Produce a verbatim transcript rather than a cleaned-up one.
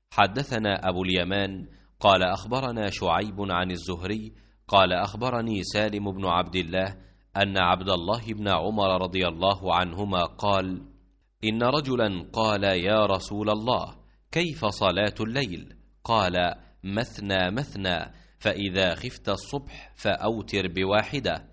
حدثنا أبو اليمان قال أخبرنا شعيب عن الزهري قال أخبرني سالم بن عبد الله أن عبد الله بن عمر رضي الله عنهما قال: إن رجلا قال: يا رسول الله، كيف صلاة الليل؟ قال: مثنى مثنى، فإذا خفت الصبح فأوتر بواحدة،